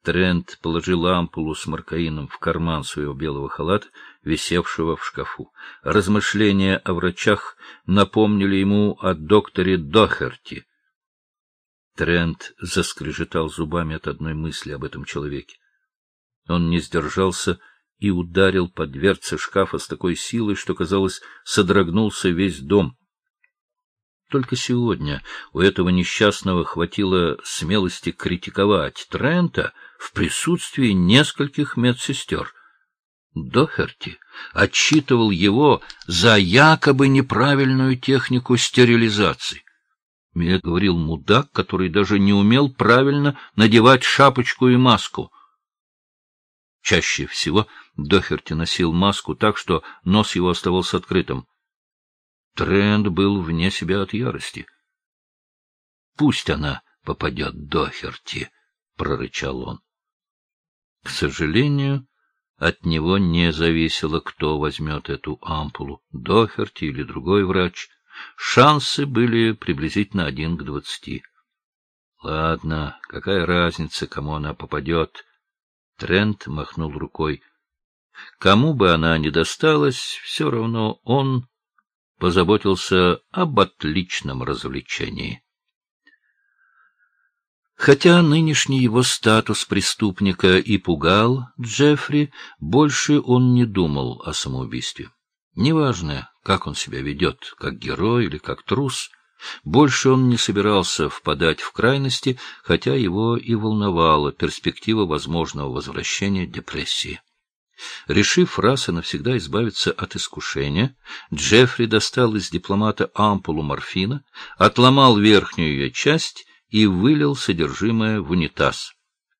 Трент положил ампулу с маркаином в карман своего белого халата, висевшего в шкафу. Размышления о врачах напомнили ему о докторе Дохерти. Трент заскрежетал зубами от одной мысли об этом человеке. Он не сдержался и ударил по дверце шкафа с такой силой, что, казалось, содрогнулся весь дом. Только сегодня у этого несчастного хватило смелости критиковать Трента в присутствии нескольких медсестер. Дохерти отчитывал его за якобы неправильную технику стерилизации. Мне говорил мудак, который даже не умел правильно надевать шапочку и маску. Чаще всего Дохерти носил маску так, что нос его оставался открытым. Трент был вне себя от ярости. — Пусть она попадет Дохерти, — прорычал он. К сожалению, от него не зависело, кто возьмет эту ампулу, Дохерти или другой врач. Шансы были приблизительно 1 к 20. Ладно, какая разница, кому она попадет? Трент махнул рукой. Кому бы она ни досталась, все равно он позаботился об отличном развлечении. Хотя нынешний его статус преступника и пугал Джеффри, больше он не думал о самоубийстве. Неважно, как он себя ведет, как герой или как трус, больше он не собирался впадать в крайности, хотя его и волновала перспектива возможного возвращения депрессии. Решив раз и навсегда избавиться от искушения, Джеффри достал из дипломата ампулу морфина, отломал верхнюю ее часть и вылил содержимое в унитаз.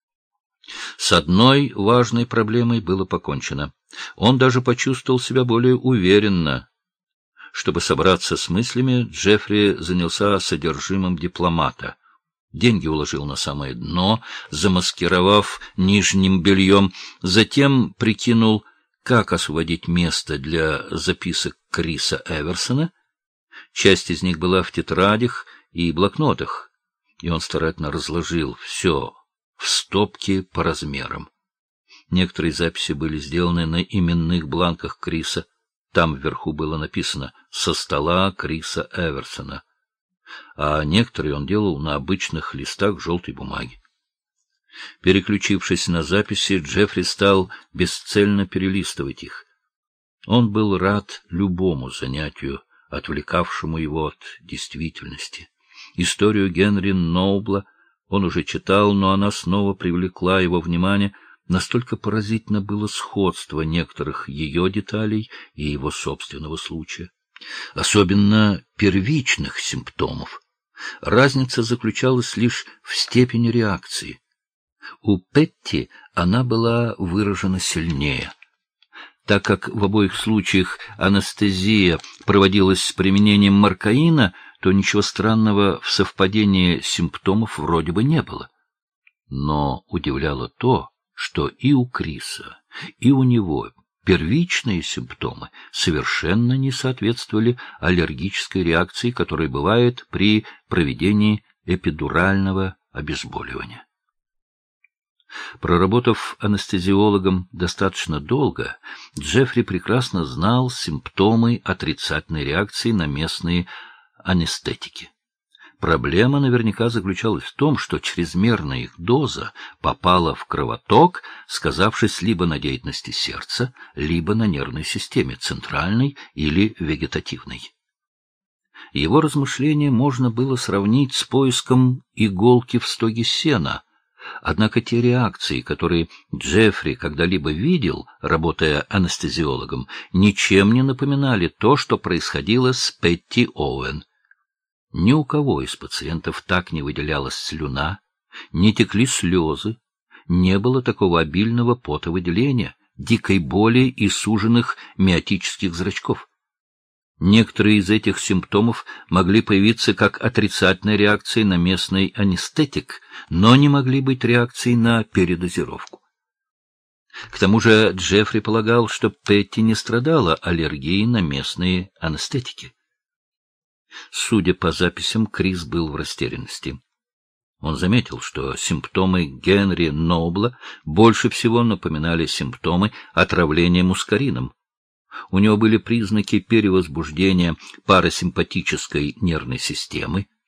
С одной важной проблемой было покончено. Он даже почувствовал себя более уверенно. Чтобы собраться с мыслями, Джеффри занялся содержимым дипломата. Деньги уложил на самое дно, замаскировав нижним бельем, затем прикинул, как освободить место для записок Криса Эверсона. Часть из них была в тетрадях и блокнотах, и он старательно разложил все в стопки по размерам. Некоторые записи были сделаны на именных бланках Криса. Там вверху было написано «Со стола Криса Эверсона», а некоторые он делал на обычных листах желтой бумаги. Переключившись на записи, Джеффри стал бесцельно перелистывать их. Он был рад любому занятию, отвлекавшему его от действительности. Историю Генри Ноубла он уже читал, но она снова привлекла его внимание. Настолько поразительно было сходство некоторых ее деталей и его собственного случая. Особенно первичных симптомов. Разница заключалась лишь в степени реакции. У Петти она была выражена сильнее. Так как в обоих случаях анестезия проводилась с применением маркаина, то ничего странного в совпадении симптомов вроде бы не было. Но удивляло то, что и у Криса, и у него первичные симптомы совершенно не соответствовали аллергической реакции, которая бывает при проведении эпидурального обезболивания. Проработав анестезиологом достаточно долго, Джеффри прекрасно знал симптомы отрицательной реакции на местные анестетики. Проблема наверняка заключалась в том, что чрезмерная их доза попала в кровоток, сказавшись либо на деятельности сердца, либо на нервной системе, центральной или вегетативной. Его размышления можно было сравнить с поиском иголки в стоге сена, однако те реакции, которые Джеффри когда-либо видел, работая анестезиологом, ничем не напоминали то, что происходило с Петти Оуэн. Ни у кого из пациентов так не выделялась слюна, не текли слезы, не было такого обильного потовыделения, дикой боли и суженных миотических зрачков. Некоторые из этих симптомов могли появиться как отрицательная реакция на местный анестетик, но не могли быть реакцией на передозировку. К тому же Джеффри полагал, что Петти не страдала аллергией на местные анестетики. Судя по записям, Крис был в растерянности. Он заметил, что симптомы Генри Нобла больше всего напоминали симптомы отравления мускарином. У него были признаки перевозбуждения парасимпатической нервной системы,